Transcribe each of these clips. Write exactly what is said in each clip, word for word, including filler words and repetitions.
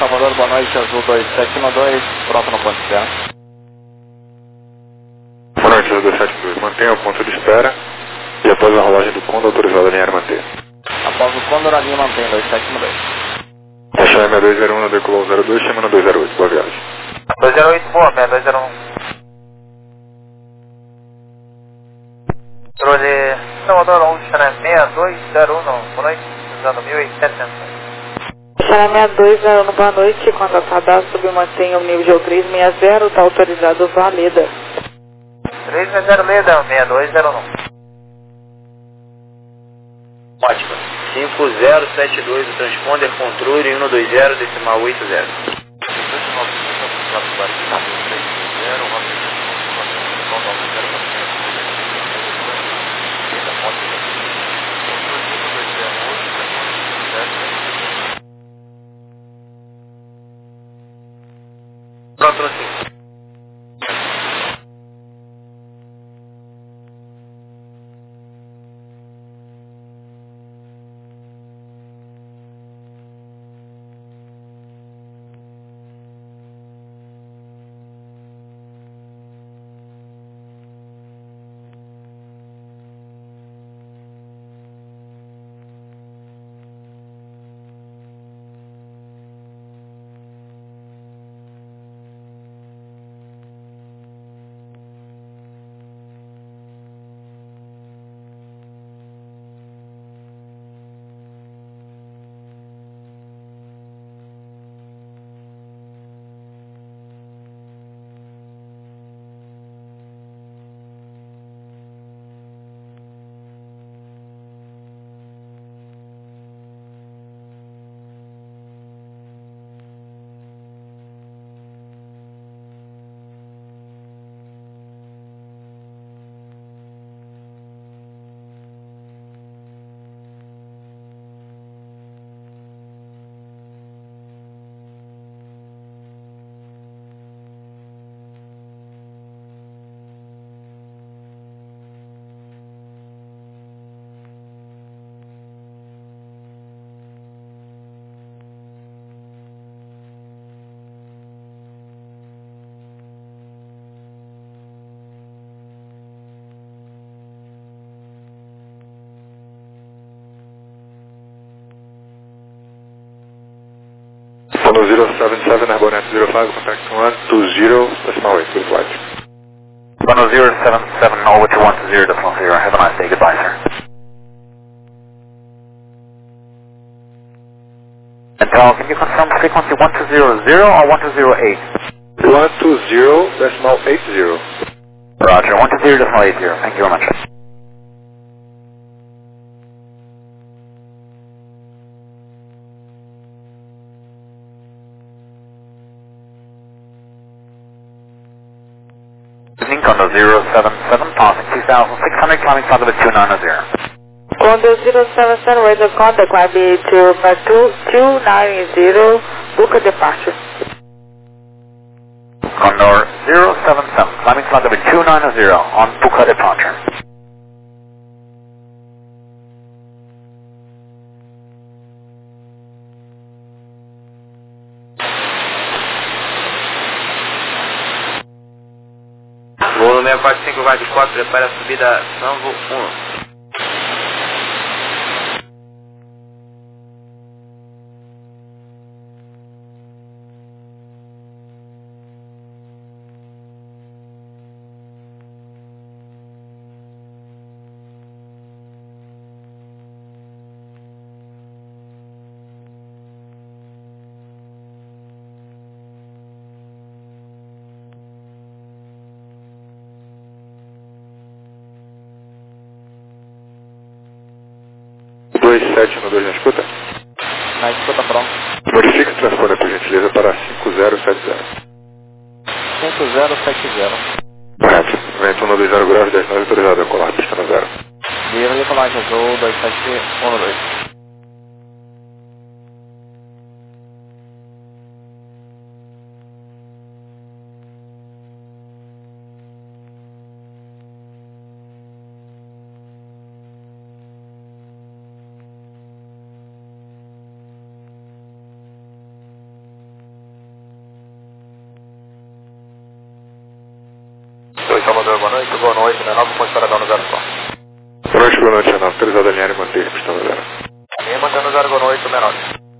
Salvador, boa noite, Azul dois sete um dois, pronto no ponto de espera. Boa noite, Azul dois sete um dois, mantenha o ponto de espera e após a rolagem do Condor, autorizado a linha aérea manter. Após o Condor, a linha mantém dois sete um dois. Taxa seis dois zero um, decolou zero dois, chama no dois zero oito, boa viagem. dois zero oito, boa, seis dois zero um. Controle Salvador, Ocean seis dois zero um, boa noite, usando mil e setecentos. Ocean seis dois zero um, boa noite, quando a cadastro submantém o nível três seis zero, está autorizado Valeda. três seis zero Leda, seis dois zero um. Ótimo. cinco zero sete dois, o transponder controle um dois zero, decimal oito zero. Pronto, no cinco. Condor zero seven seven, Airborne zero five, contact one two zero, decimal eight, good flight. Condor zero seven seven, Norwood to one two zero, decimal zero. Have a nice day, goodbye, sir. And Paul, can you confirm frequency one two zero zero or one two zero eight? one two zero, decimal eight zero. Roger, one two zero, decimal eight zero. Thank you very much. Condor zero seven seven, passing two thousand six hundred, climbing flight level two nine zero. Condor zero seven seven, radar contact, climb to two nine zero, book a departure. Condor zero seven seven, climbing flight level two nine zero, on Puka departure. Voo seis quatro cinco, Guarda quatro, prepara a subida Sanvo um. dois sete um dois, na escuta? Na escuta, pronto. Modifique o transponder, por gentileza, para cinco zero sete zero. cinco zero sete zero. Correto. Vento um dois zero graus, dez nove, autorizado a colar, pista no zero. Livre de colagem Azul dois sete um dois. Salvador, boa noite, boa noite, né? Nova ponte para dar no zero só. Boa noite, boa noite, Renato. Autorizado a alinhar e manter pistão zero. Linha mantendo zero, boa noite, menor.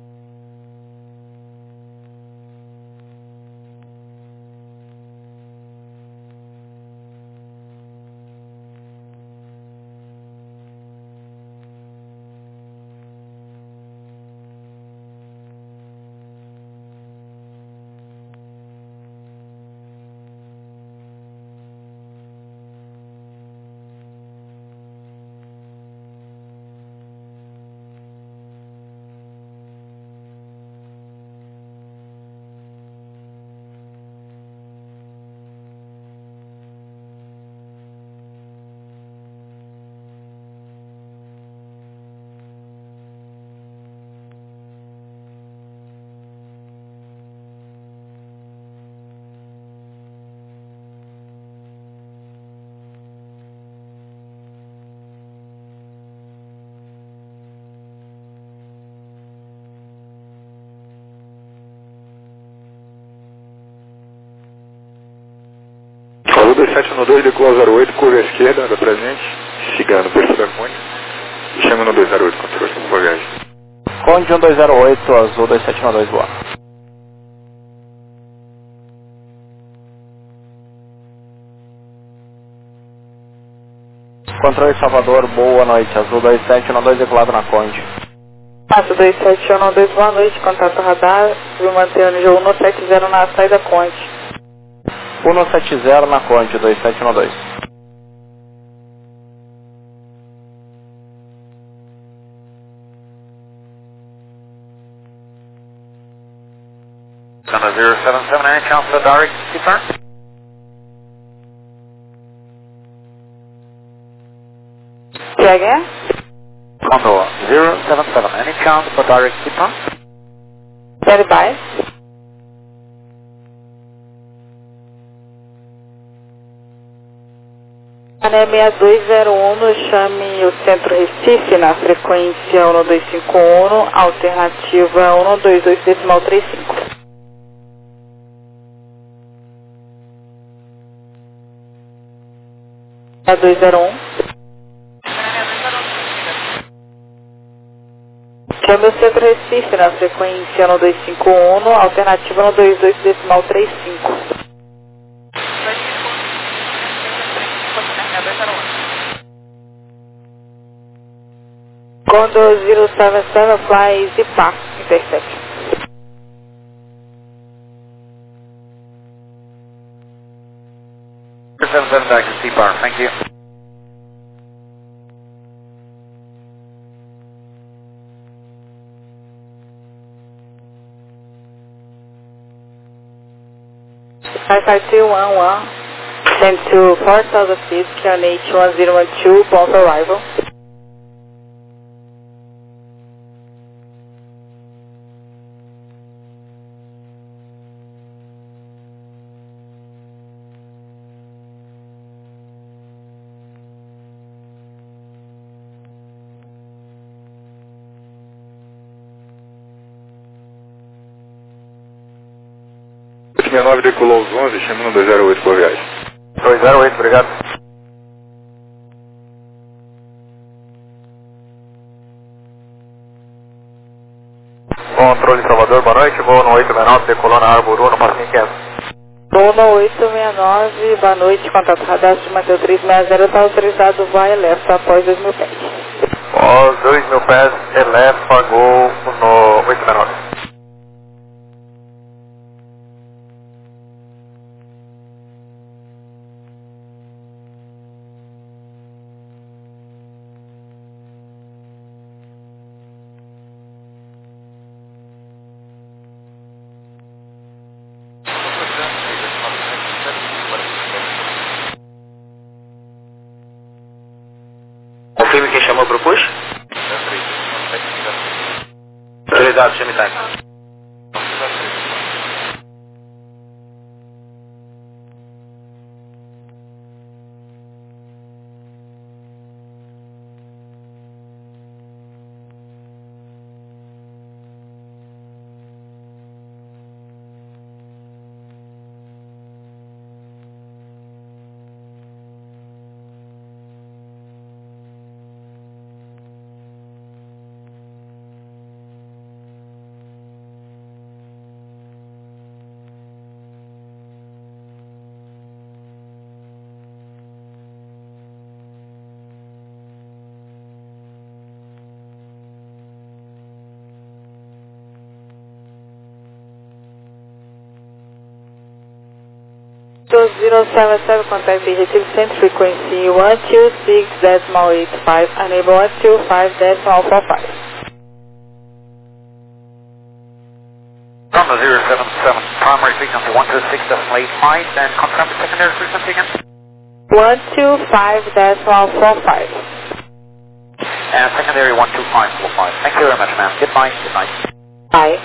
Azul dois sete um dois, decola zero oito, curva à esquerda, da presente, Cigano, Berço da Conde. E chama no dois zero oito, controle, boa viagem. Conde um dois zero oito, Azul dois sete um dois, boa. Controle Salvador, boa noite, Azul dois sete um dois, decolado na Conde. Azul dois sete um dois, boa noite, contato radar, vou manter o nível um sete zero na saída Conde. um sete zero na Conde, dois sete um dois. Cena zero sete sete, any chance for direct return? Say again? Condor zero seven seven, any chance for direct return? Stand by. Ané seis dois zero um, chame o Centro Recife na frequência um dois cinco um, alternativa um dois dois decimal três cinco. seis dois zero um. Chame o Centro Recife na frequência um dois cinco um, alternativa um dois dois decimal três cinco. Condor zero seven seven, fly Zipar, intercept. zero seven seven back to C-Bar, thank you. five five two one one, send to four thousand feet, Q N H one zero one two, bound arrival. sessenta e nove decolou os onze, chama no dois zero oito, boa viagem. dois zero oito, obrigado. Controle Salvador, boa noite, voo no oito seis nove, decolou na Arburu, no Passinho quinhentos. Voo no oito seis nove, boa noite, contato radar de Mateu três seis zero, está autorizado, vai eleva após dois mil pés. Após dois mil pés, eleva, gol no oito seis nove. Confirme quem chamou para o push? Autorizado, chame time. zero seven seven, contact Retrieve Center, frequency one two six decimal eight five, enable one two five decimal four five. From zero seven seven, primary frequency one two six decimal eight five, and confirm the secondary frequency again. one two five decimal four five. And secondary one two five four five. Thank you very much, ma'am. Goodbye. Good night. Bye.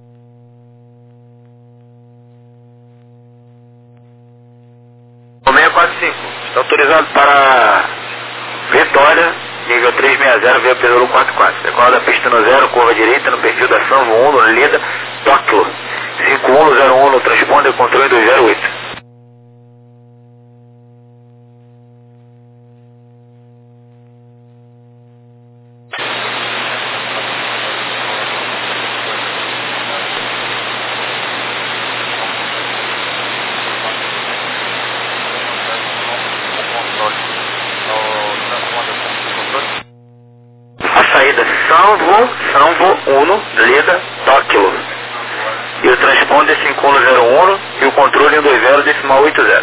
seis quatro cinco, está autorizado para Vitória, nível trezentos e sessenta, veio pelo quatro quatro. Recorda a pista no zero, curva direita, no perfil da Sanvo um, no Lida, Tóquio. cinco um zero um no transponder, controle dois zero oito. Sanvo, Sanvo um, Lida, Tóquio. E o transponder cinco um zero um e o controle um dois zero decimal oito zero.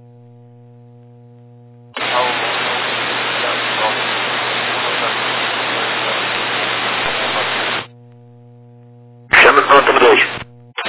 Chame o pronto dois.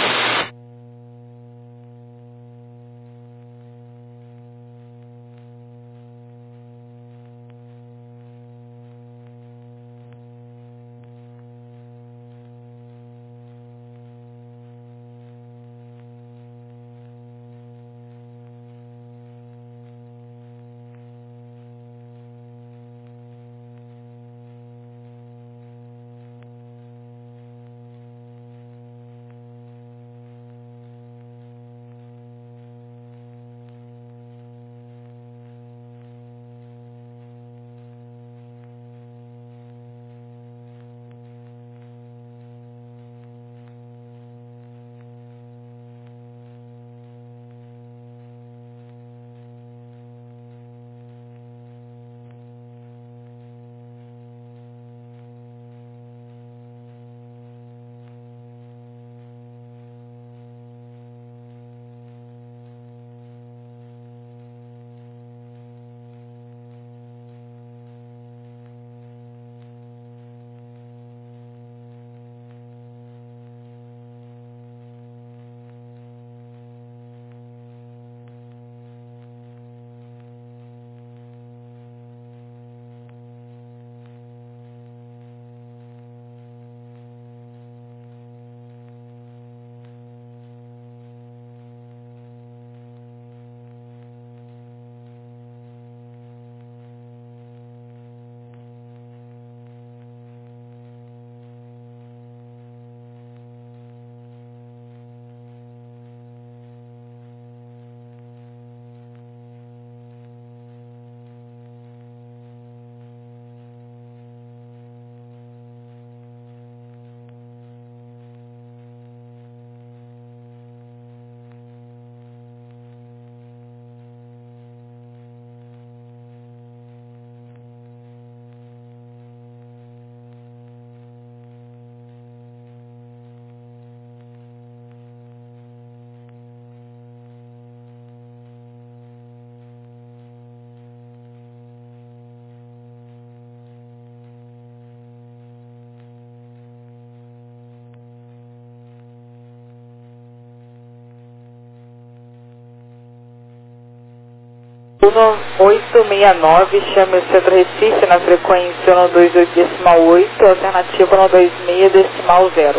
oito seis nove, chame o centro Recife na frequência um dois oito decimal oito, alternativa um dois seis decimal zero.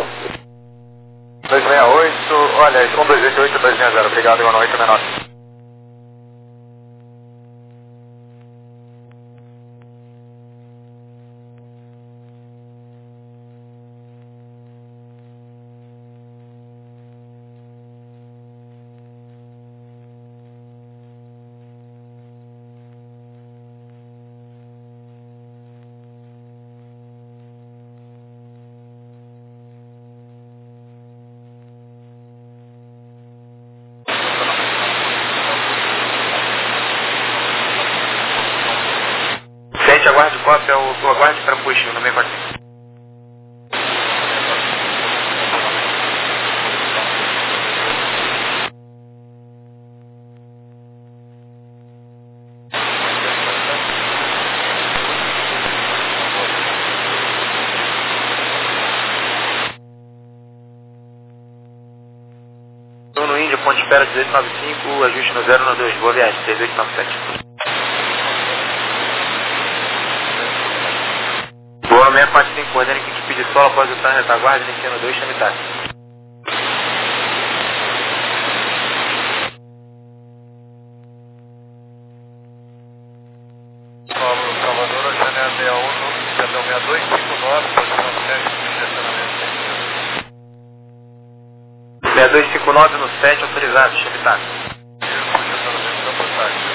dois seis oito, olha, um dois oito oito dois seis zero, obrigado, igual oito menor. Aguarde cópia, o aguarde para puxar no meio quarto. ponto de espera dezoito noventa e cinco, ajuste no zero um dois, boa viagem, três oito nove sete. Boa, seis quatro cinco, ordem que equipe de solo após o turno retaguarda, iniciando dois, chame táxi. Salvador, janela sessenta e um, perdão, sessenta e dois cinquenta e nove, posição sete, direcionamento sete. sessenta e dois cinquenta e nove no sete, autorizado, chame táxi. Posicionamento da passagem.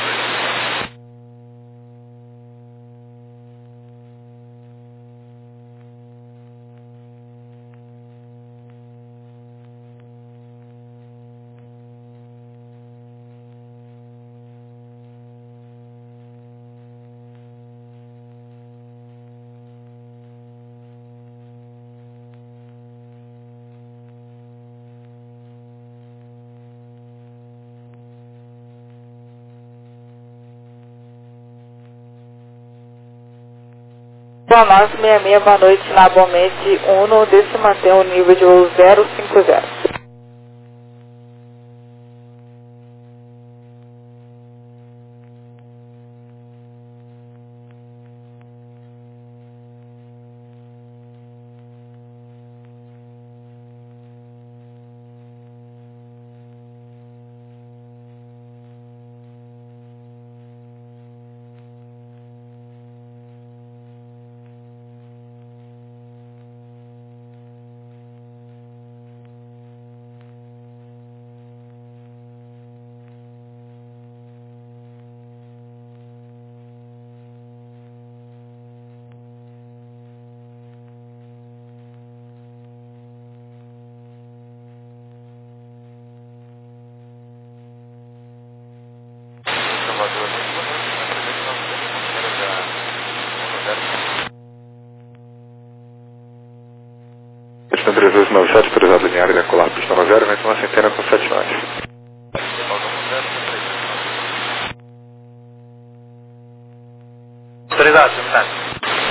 Planalto sessenta e seis, boa noite, na Bomete um, desse mantém o nível de voo zero cinco zero. Pista três dois nove sete, autorizado linear e decolar pista nove zero, vento uma centena com sete nós. Autorizado, chame táxi.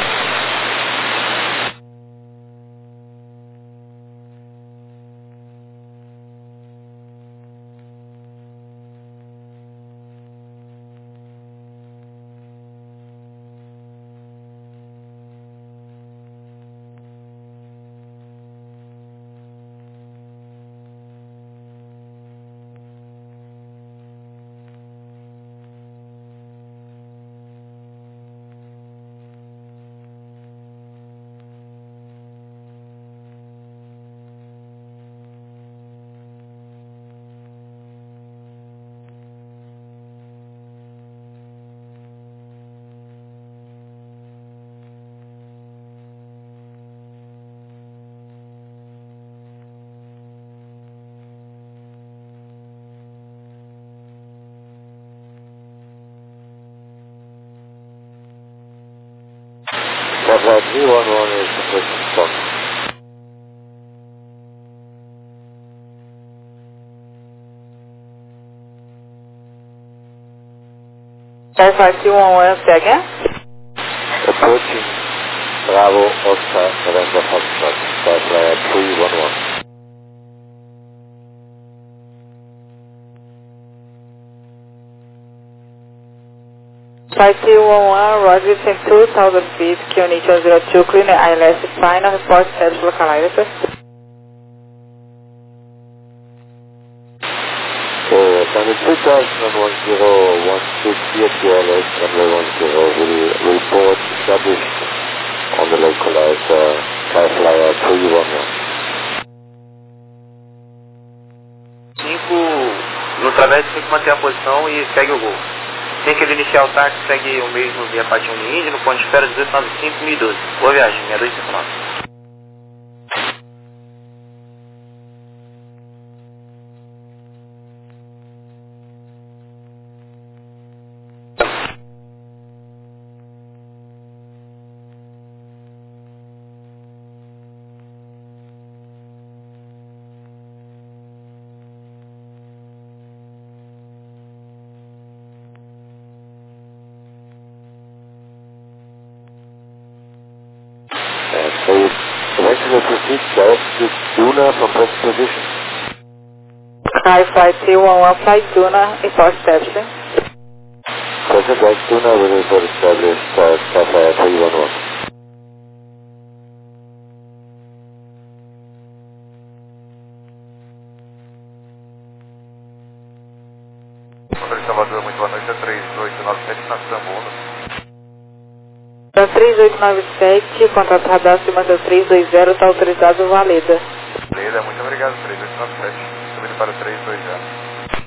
Flight three one one is the first spot. Flight three one one, say again? Approaching Bravo Oscar November Foxtrot, Flight three one one. Flight three one one, Roger, ten two thousand feet, Q N H one zero two, clean I L S, final report, status localizer. So, Channel two thousand one zero one six, T L S, runway one zero, will report established on the localizer, Sky Flyer three one one. cinco, no través cinco mantém a posição e segue o voo. Tem que iniciar o táxi, segue o mesmo via Patinho Índia, no ponto de espera dezoito noventa e cinco, mil e doze. Boa viagem, sessenta e dois cinquenta e nove. So, eventually proceed direct to Duna from first position. Sky Flight three one one, Flight Tuna, report establishing. Delta Flight Tuna will report established, uh, Skyflyer three one one. Controle Salvador, muito boa noite, é três oito nove sete na Sambo Para três oito nove sete, contrato radar acima da três dois zero, está autorizado o Valeda. Valeda, muito obrigado, três oito nove sete, subindo para três dois zero.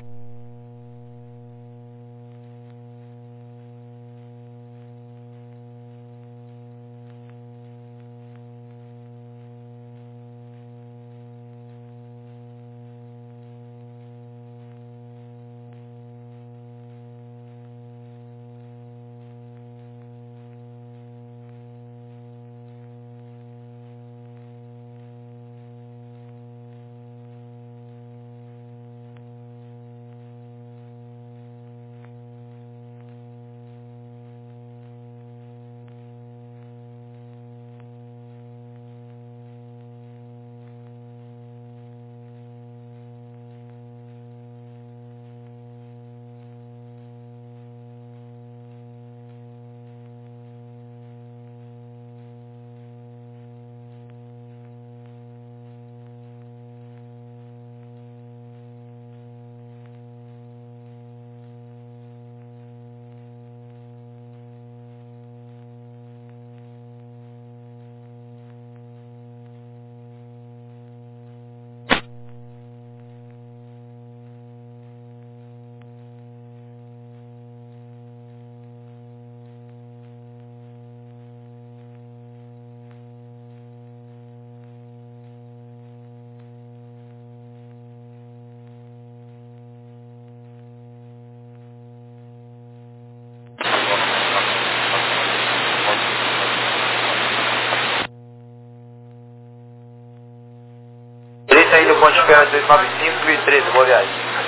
Saindo Ponte Ferro dois nove cinco e treze, boa viagem.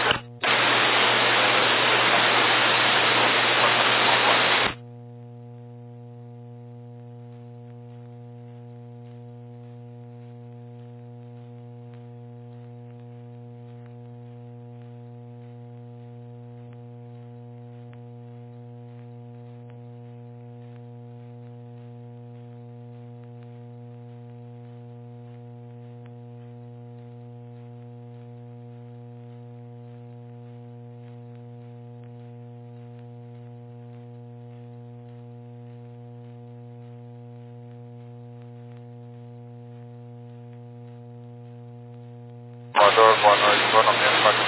Salvador, boa noite, boa noite, boa noite.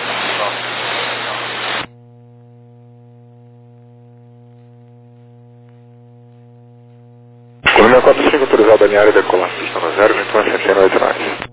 Colônia quatro cinco autorizado a linha e decolar, pista no zero, vinte e um sessenta e oito nove.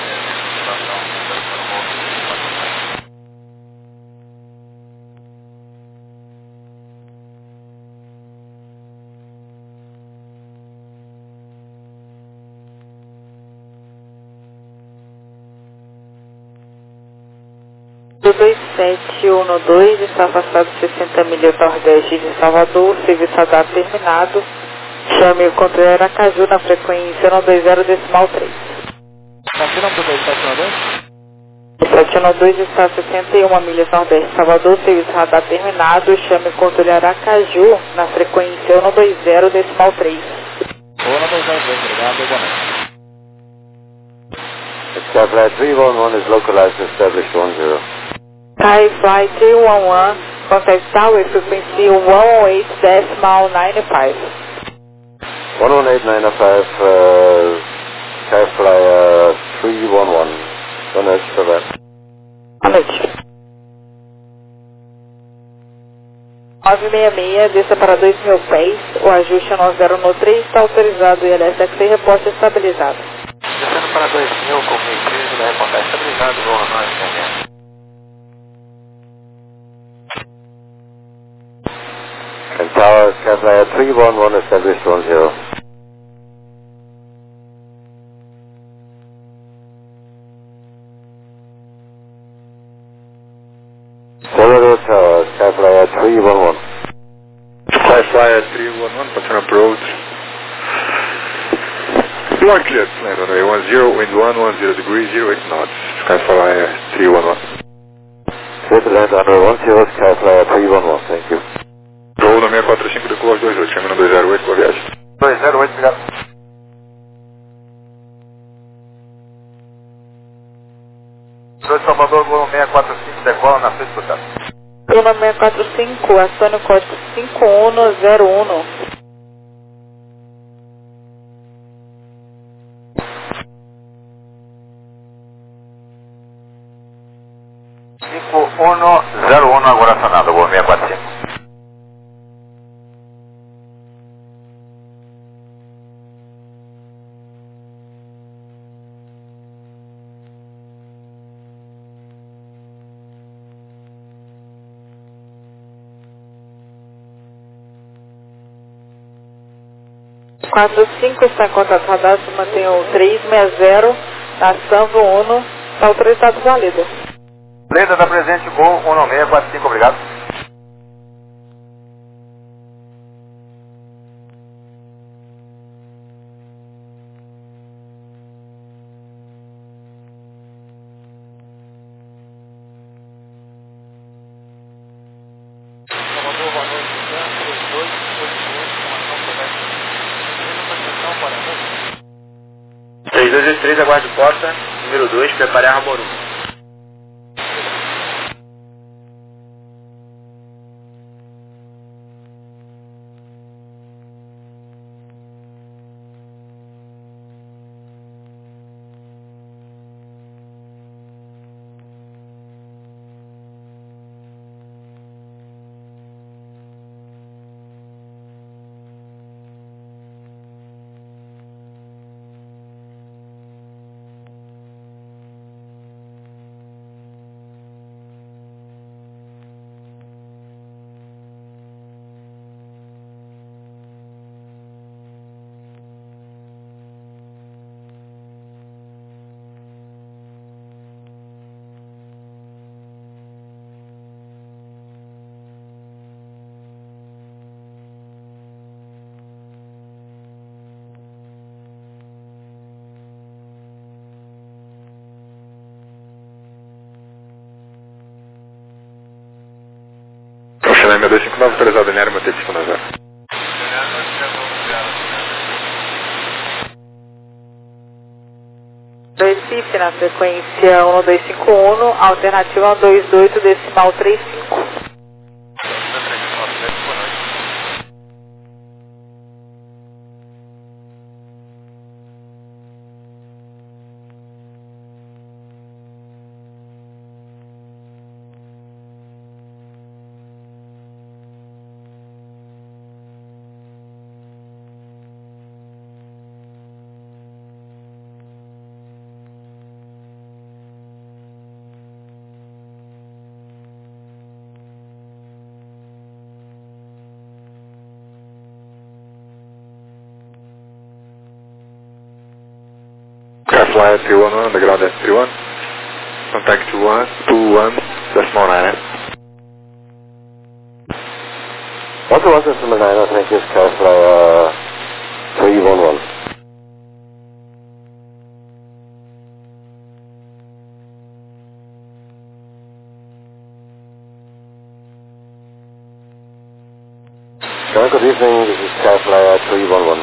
dois sete um dois, está afastado sessenta milhas nordeste de Salvador, serviço radar terminado. Chame o controle Aracaju na frequência um dois zero decimal três. Aqui não do dois sete um dois? sete um dois está a sessenta e uma milhas nordeste de Salvador, serviço radar terminado. Chame o controle Aracaju na frequência um dois zero decimal três. um dois zero dois, obrigado, boa noite. Skyflyer three one one is localized established one zero. Sky Flight three one one, contact tower frequency one oh eight decimal nine five. one one eight nine five, uh, Skyflyer three one one. Boa noite, for that. Boa noite. nove seis seis, desça para dois mil pés, o ajuste nove zero um três está autorizado e L S X reporte estabilizado. Descendo para dois mil, com meio três, vai reportar estabilizado, vou arrumar esse momento. And tower Skyflyer three one one established one zero. Colorado Tower Skyflyer three one one. Skyflyer three one one, continue approach. You are clear to land on runway one zero, wind one, one zero degrees, zero eight knots. Skyflyer three one one. Clear to land under one zero, Sky Flyer three one one, thank you. Voo no seis quatro cinco, decola dois oito, chame no dois zero oito, boa viagem. dois zero oito, obrigado. dois Salvador, voo seis quatro cinco, decola na frente do carro. Lima seis quatro cinco, acione o código cinco um zero um. cinco um zero um agora acionado, voo seis quatro cinco. quatro cinco está em contato cadastro, mantenha o três seis zero na Sanvo Uno, está autorizado válido. Leda da presente, voo um seis quatro cinco, obrigado. Salvador, boa noite. três dois oito oito, informação correta. Apresentação para a três dois oito três, aguarde porta. Número dois, prepare a Ramoru. Chame dois cinco nove, autorizado em área, manter cinco nove zero. Recife na frequência um dois cinco um, alternativa um dois oito, decimal trinta e cinco. Flyer three one one, underground S three one. Contact one two one, decimal nine. one two one, decimal nine, thank you, Sky Flyer three one one. Sky, good evening, this is Sky Flyer three one one.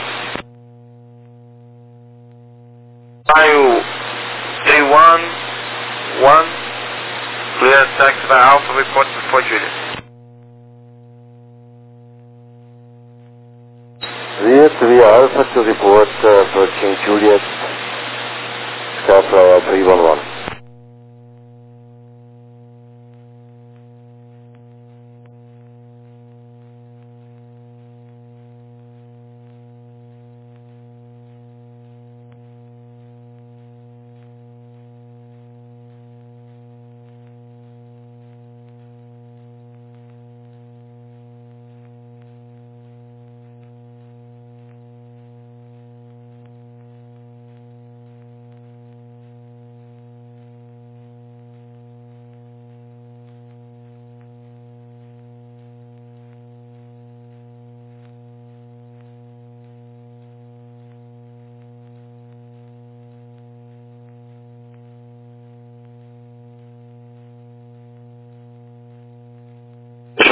Maio three one one, clear taxi by Alpha, report before Juliet. Clear to the Alpha to report uh, for King Juliet, Sky Flyer three one one.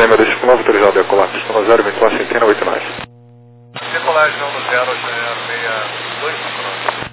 Lima dois cinco nove, autorizado a decolar, pista no zero, vinte e quatro, centena, oito nove. Decolagem no zero, seis dois cinco nove.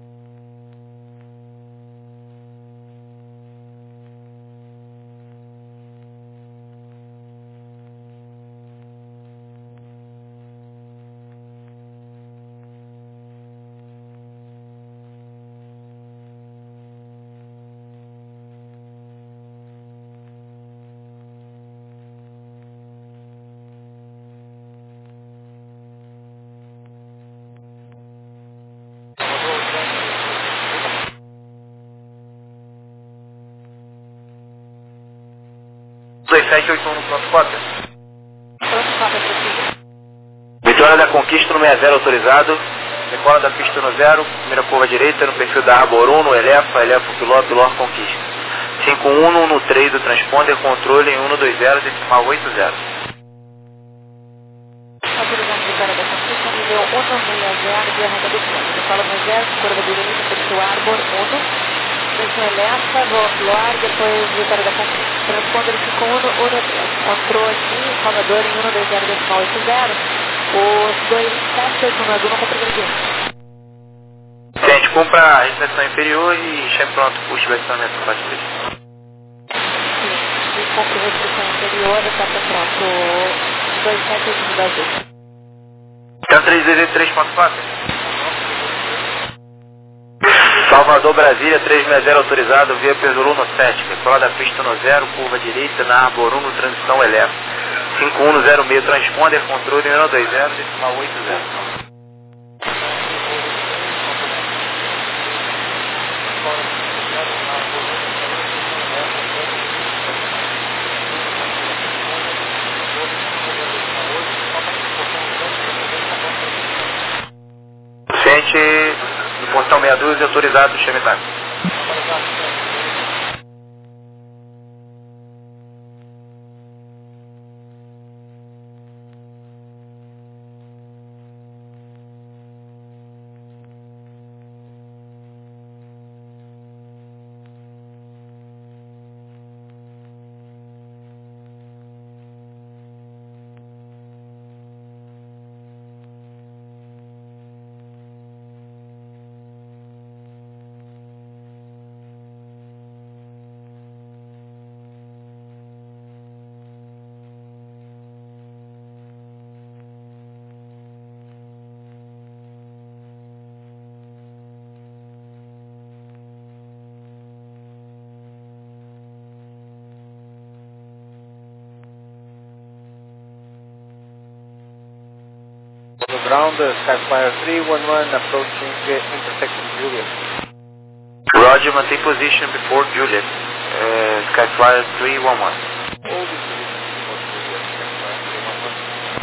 dois sete oito um no pronto cópia. Pronto, cópia, prossiga. Vitória da Conquista no sessenta e zero autorizado. Decola da pista no zero, primeira curva direita no perfil da Arbor um, no Elefa, Elefa Piló, Piló Conquista. cinco um no três do transponder, controle em cento e vinte, decimal oito zero. Autorizando Vitória da Conquista, nível cento e sessenta, de arranca do plano. Decola no zero, curva direita, perfil Arbor um. Perfil Elefa, Piló, depois Vitória da Conquista. Transponder cinco um, cento e três. Controle em Salvador em cento e vinte, decimal oito zero. Os dois sete oito um azul não progredindo. Gente, cumpra a recepção inferior e chame pronto o estabelecimento para parte três. Sim, e cumpre restrição inferior, está pronto. dois sete oito um azul. Então três dois oito três ponto quatro. Salvador, Brasília, trezentos e sessenta autorizado, via Pedro no sete. Decola da pista no zero, curva direita na Arbor um, no transição Elefa. cinco um zero seis, transponder, controle em cento e vinte, decimal oito zero. Ciente do portão meia dúzia, autorizado, chame táxi. Ground, Skyflyer three one one, approaching uh, intersection Juliet. Roger, mantém position before Juliet. Uh, Skyflyer three one one. Hold the position before Juliet, Skyflyer three one one.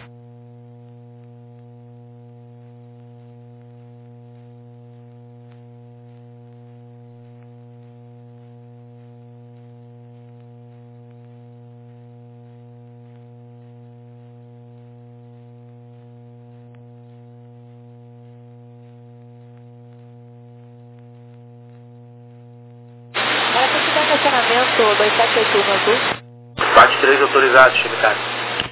Estacionamento dois sete oito um azul. Parte três autorizado, chame táxi.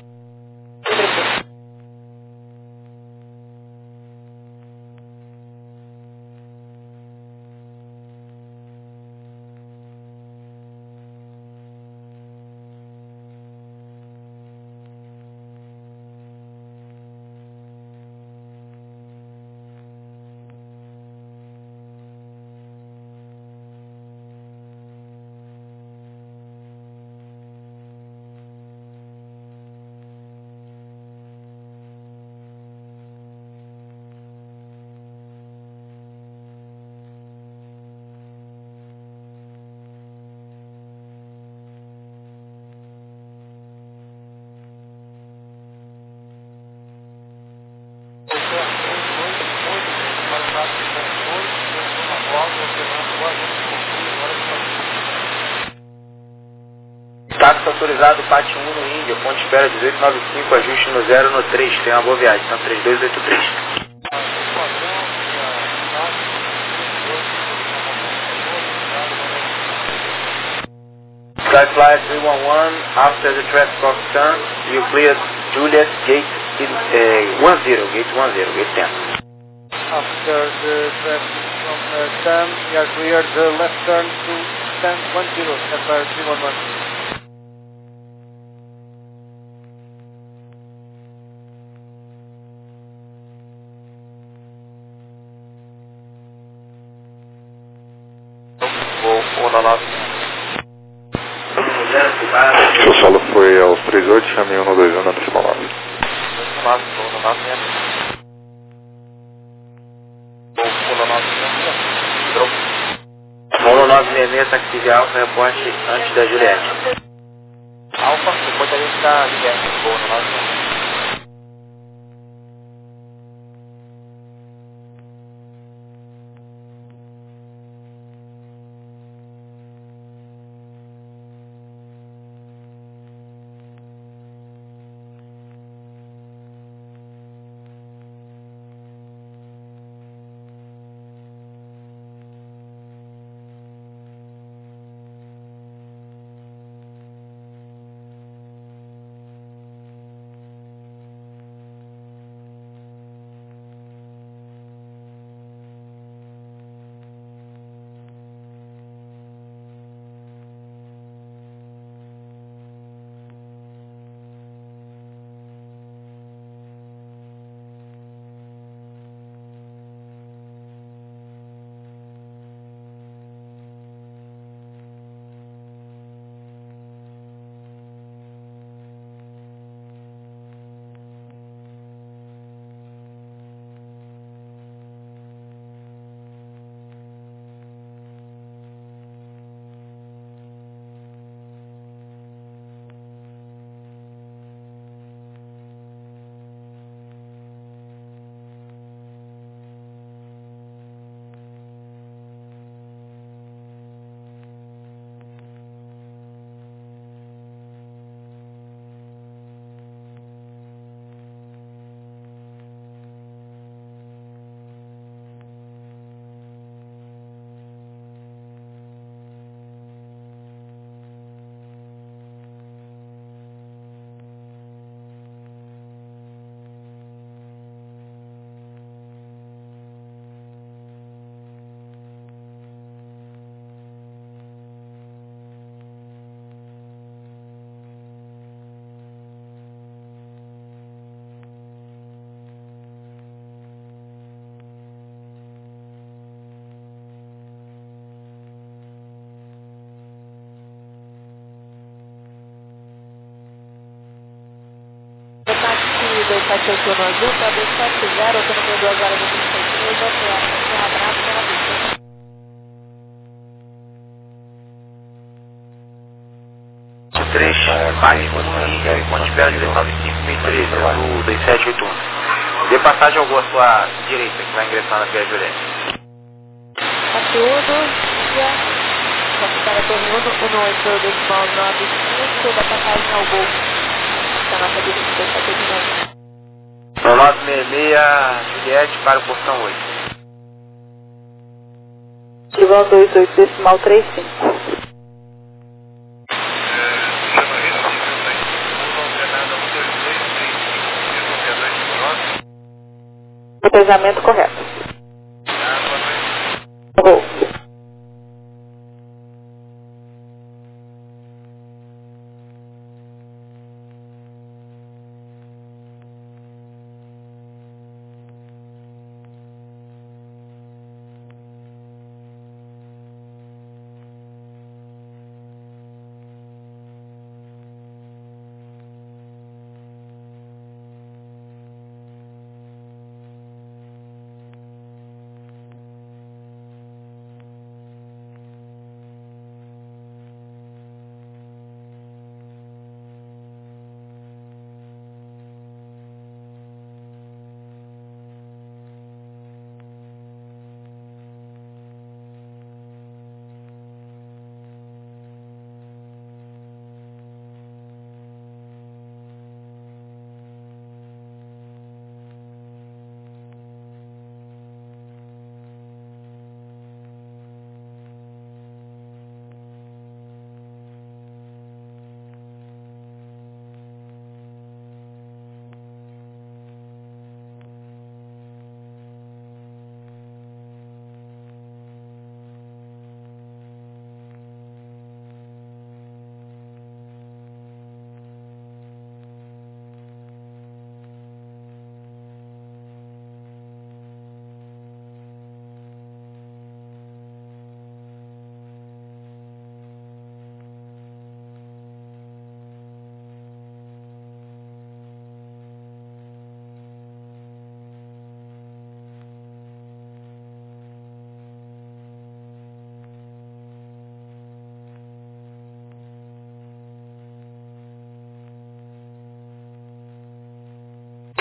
Táxi autorizado, Pate um no Índia, ponte espera dezoito noventa e cinco, ajuste no zero no três, tem uma boa viagem, então três dois oito três. Skyflyer three one one, after the traffic of Sun, you cleared Juliet gate in, uh, one zero, gate one zero, gate ten. After the traffic from uh, Sam, we are cleared the left turn to Sam one zero, Skyflyer three one one. Seu solo foi aos três oito, chame um dois um na decimal nove. Rolo nove seis seis, taxi Alfa, reporte antes da Juliette. Alfa, depois a gente da Juliette, Rolo nove seis seis. dois sete oito um azul para dois sete zero, autonomia duas horas e vinte e seis minutos, um abraço pela pista. três, mais, Monte Belo, direção de cinco mil e treze, o dois sete oito um. Dê passagem ao gol à sua direita, que vai ingressar na Via Juliette. Conteúdo, dia, para torre um, um oito decimal nove cinco, da passagem ao gol. Da nossa direita, dois sete oito nove. No nove seis seis, Juliette para o portão oito. Igual dois oito decimal três cinco. Pesamento correto. Vou.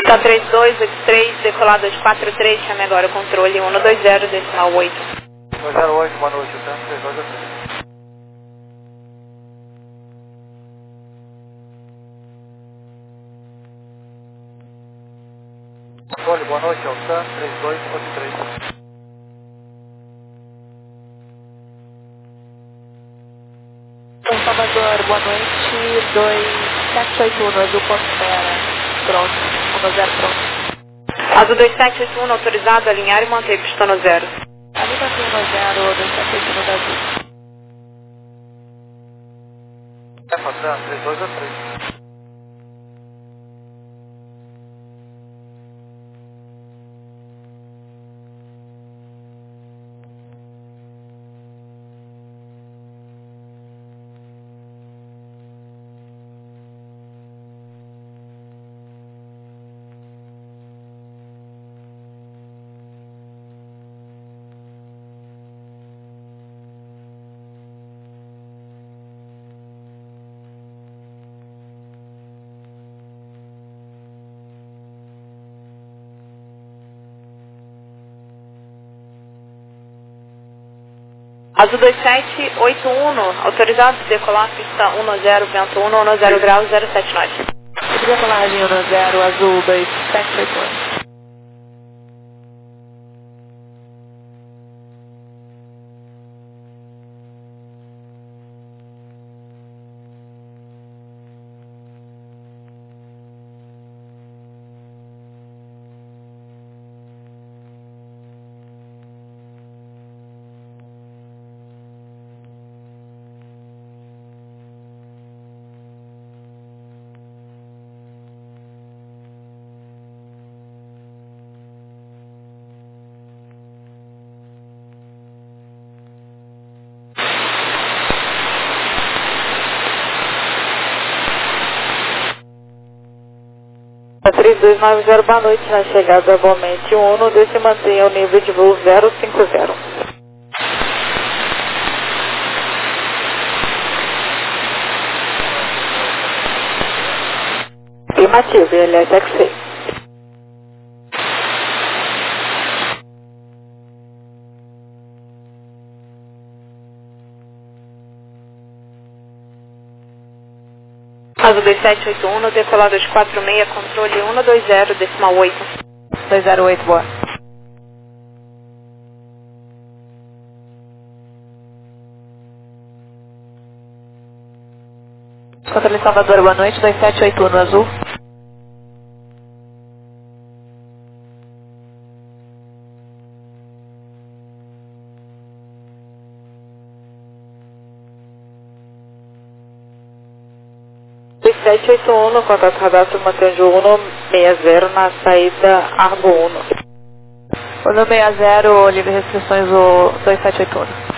Tá três dois oito três, decolar dois quatro três, chame agora o controle um dois zero, decimal oito. dois zero oito, boa noite, tá? três dois oito três. Controle, boa noite, Altan, três dois oito três. São Salvador, boa noite, dois sete oito um, azul Pantera, pronto, um zero pronto. Azul dois sete oito um, autorizado a alinhar e manter pista no zero. Ali tá um zero, dois sete oito um da azul. É, Altan, três dois oito três. Azul dois sete oito um, autorizado a decolar pista um zero, vento um, um zero graus, zero sete nove. Decolagem um zero, azul dois sete oito um. três dois nove zero, boa noite, na chegada a Bomente um, deixe mantenha o nível de voo zero cinco zero. Afirmativo, ele é taxi. Azul dois sete oito um, decolar dois quatro seis, controle um dois zero, decimal oito. dois zero oito, boa. Controle Salvador, boa noite, dois sete oito um no azul. dois sete oito um, no contato cadastro mantém o um seis zero na saída Argo um. O no seis zero, livre restrições o dois sete oito um.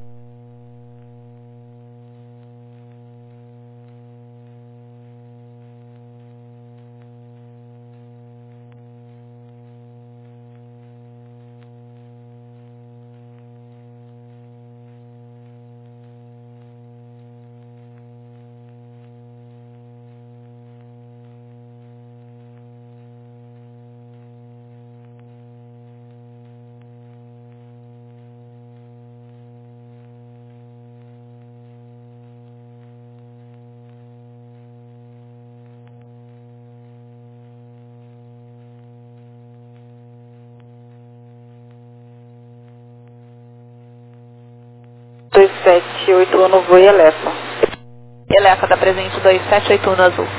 dois sete oito um no voo e Elefa. Elefa está presente dois sete oito um no azul.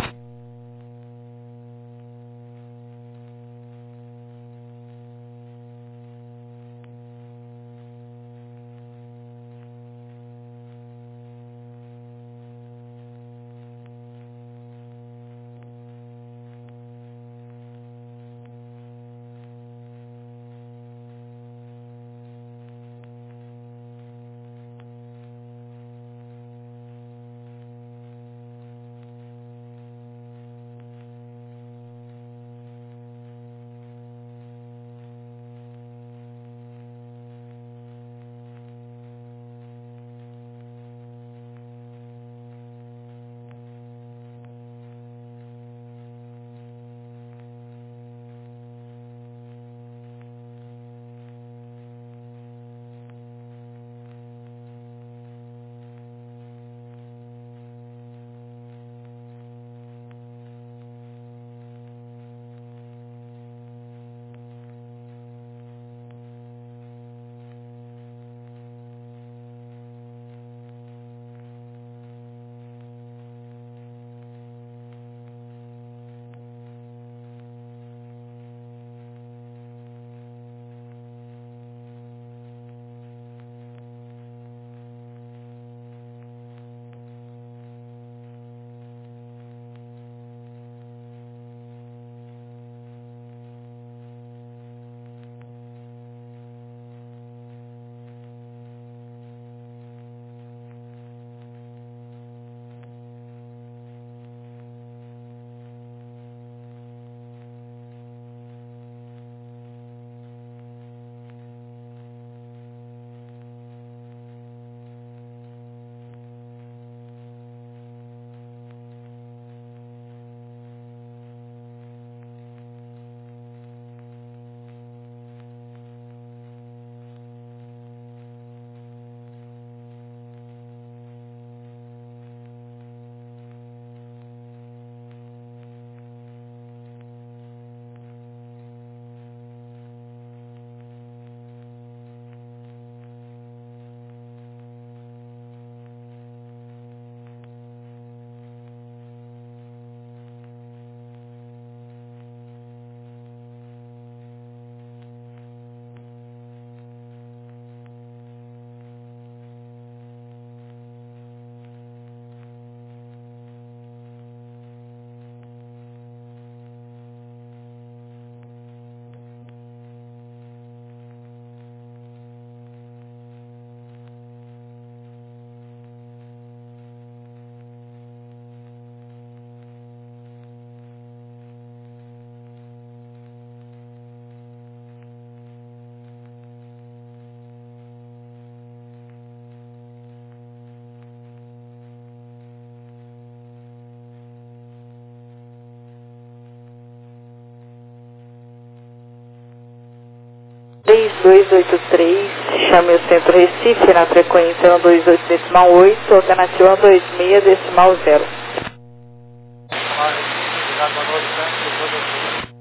três dois oito três, chame o centro Recife na frequência um dois oito decimal oito, alternativa um dois seis decimal zero. Chamar Recife, ligar boa noite, tanque, boa noite.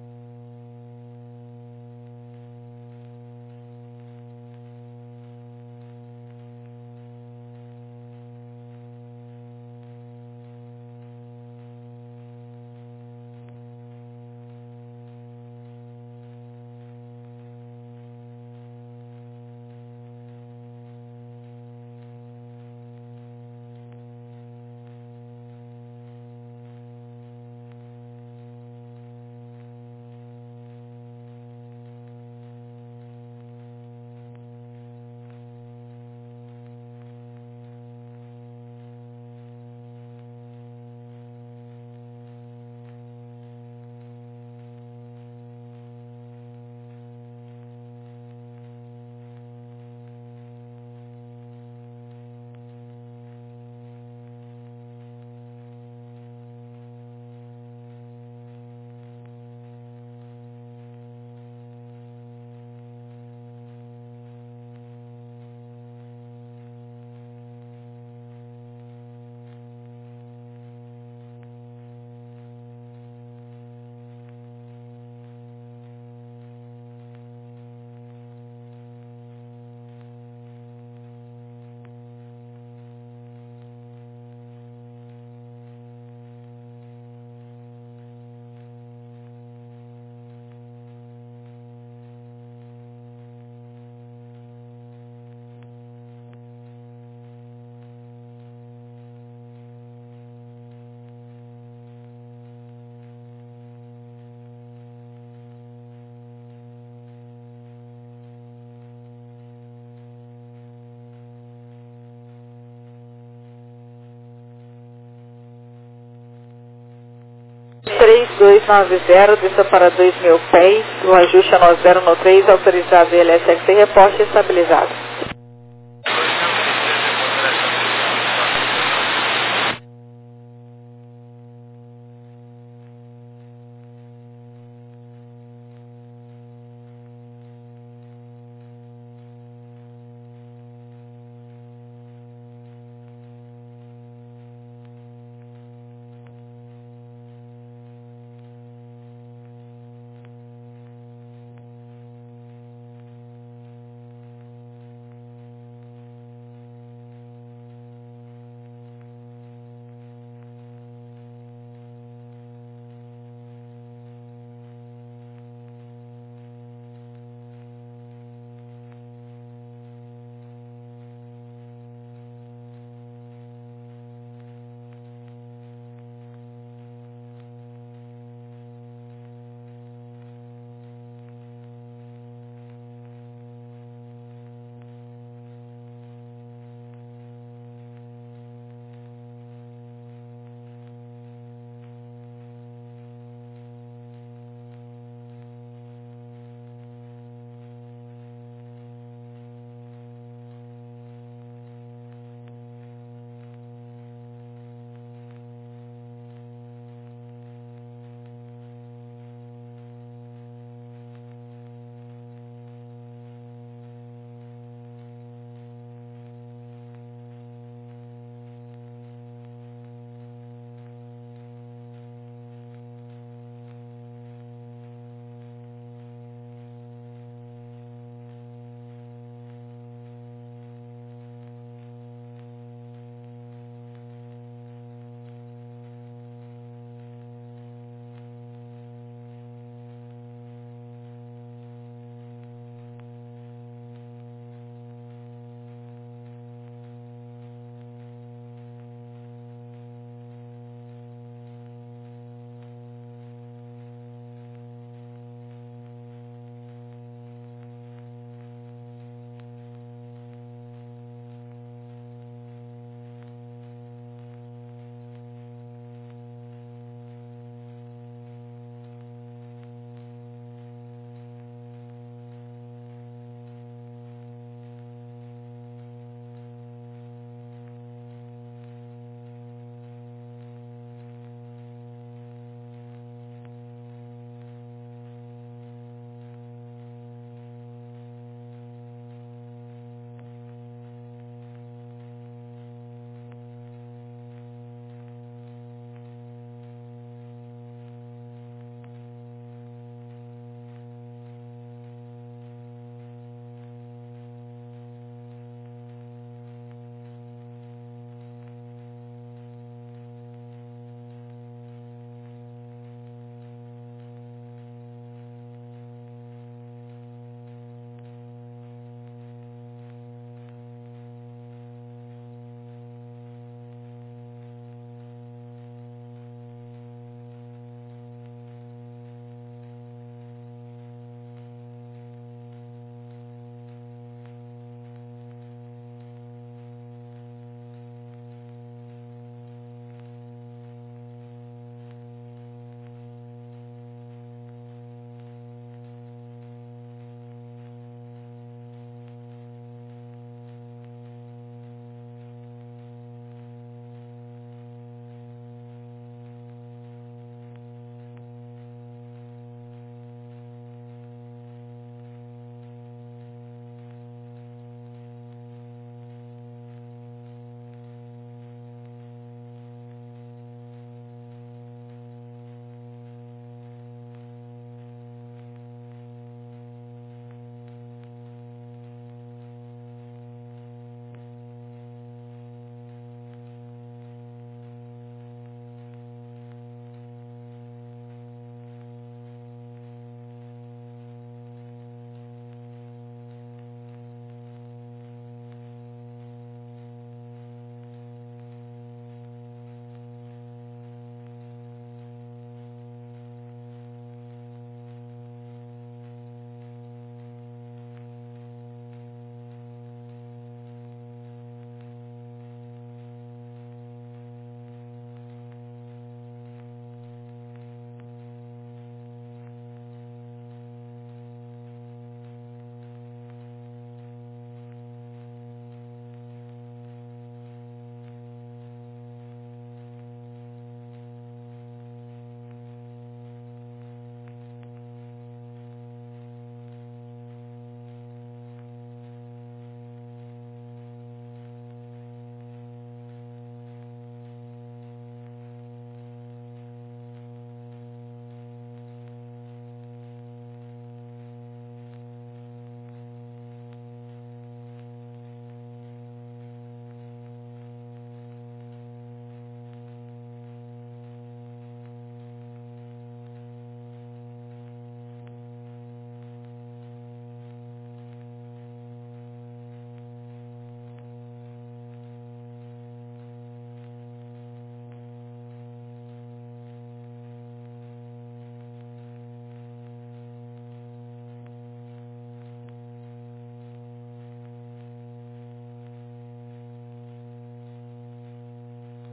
três dois nove zero, desça para dois mil pés, o ajuste é nove zero no três, autorizado L S X e reposte estabilizado.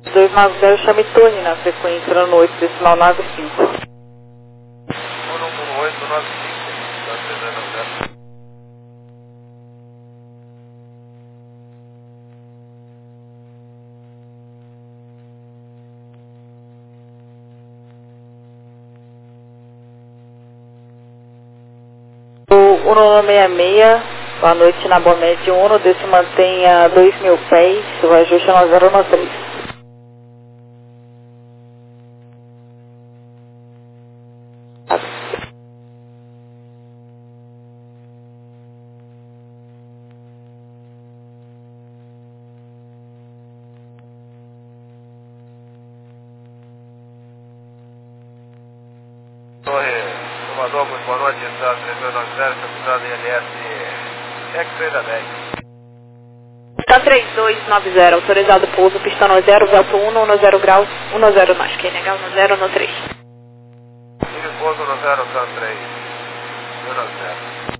dois nove zero, chame torre na frequência no oito decimal nove cinco. O número oito nove cinco, da trezentos e zero. O Uno seis seis, boa noite na Bomed Uno, desse mantenha dois mil pés, o ajuste é nove zero nove três. Torre, Tomador, muito boa noite, está trezentos e noventa, capitão I L S, X três a dez. Está três dois nove zero, autorizado pouso, pista no zero, Velto um, zero graus, um zero nós, que é legal, zero no três. Índio pouso no zero, três, zero zero.